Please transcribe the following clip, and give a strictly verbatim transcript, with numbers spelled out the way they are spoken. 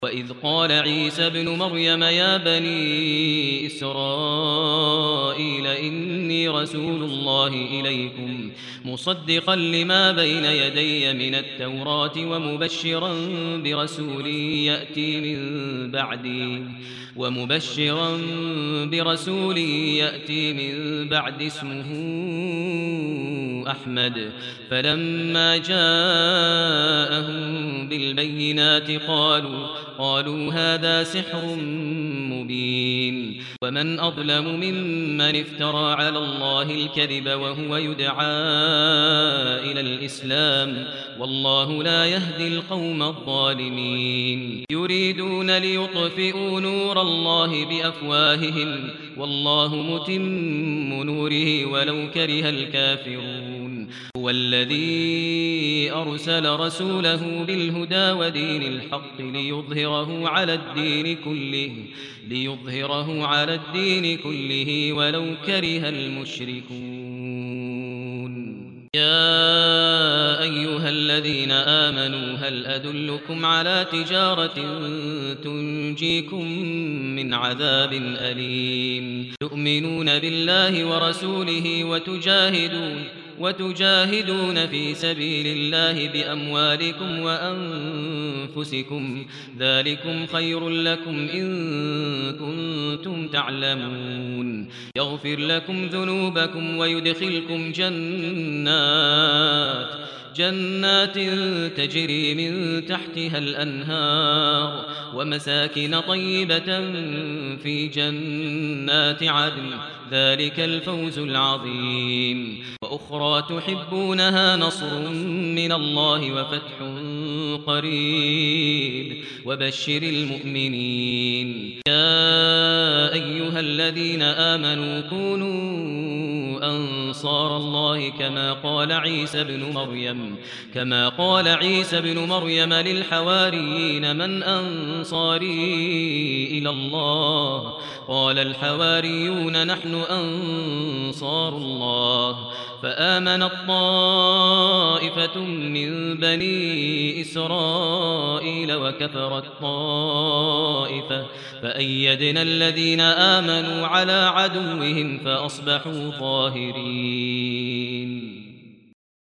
وإذ قال عيسى ابن مريم يا بني إسرائيل إني رسول الله إليكم مصدقا لما بين يدي من التوراة ومبشرا برسول يأتي من بعدي ومبشرا برسول يأتي من بعد اسمه أحمد. فلما جاءهم بالبينات قالوا قالوا هذا سحر مبين. ومن أظلم ممن افترى على الله الكذب وهو يدعى إلى الإسلام والله لا يهدي القوم الظالمين. يريدون ليطفئوا نور الله بأفواههم والله متم نوره ولو كره الكافرون. هو الذي أرسل رسوله بالهدى ودين الحق ليظهره على الدين كله ليظهره على الدين كله ولو كره المشركون. يا أيها الذين آمنوا هل أدلكم على تجارة تنجيكم من عذاب أليم تؤمنون بالله ورسوله وتجاهدون وتجاهدون في سبيل الله بأموالكم وأنفسكم ذلكم خير لكم إن كنتم تعلمون. يغفر لكم ذنوبكم ويدخلكم جنات جنات تجري من تحتها الأنهار ومساكن طيبة في جنات عدن ذلك الفوز العظيم. وأخرى تحبونها نصر من الله وفتح قريب وبشر المؤمنين. يا أيها الذين آمنوا كونوا أنصار الله كما قال عيسى ابن مريم كما قال عيسى ابن مريم للحواريين من أنصاري إلى الله قال الحواريون نحن أنصار الله. فآمنت طائفة من بني إسرائيل وكفرت طائفة فأيدنا الذين آمنوا على عدوهم فأصبحوا ظاهرين.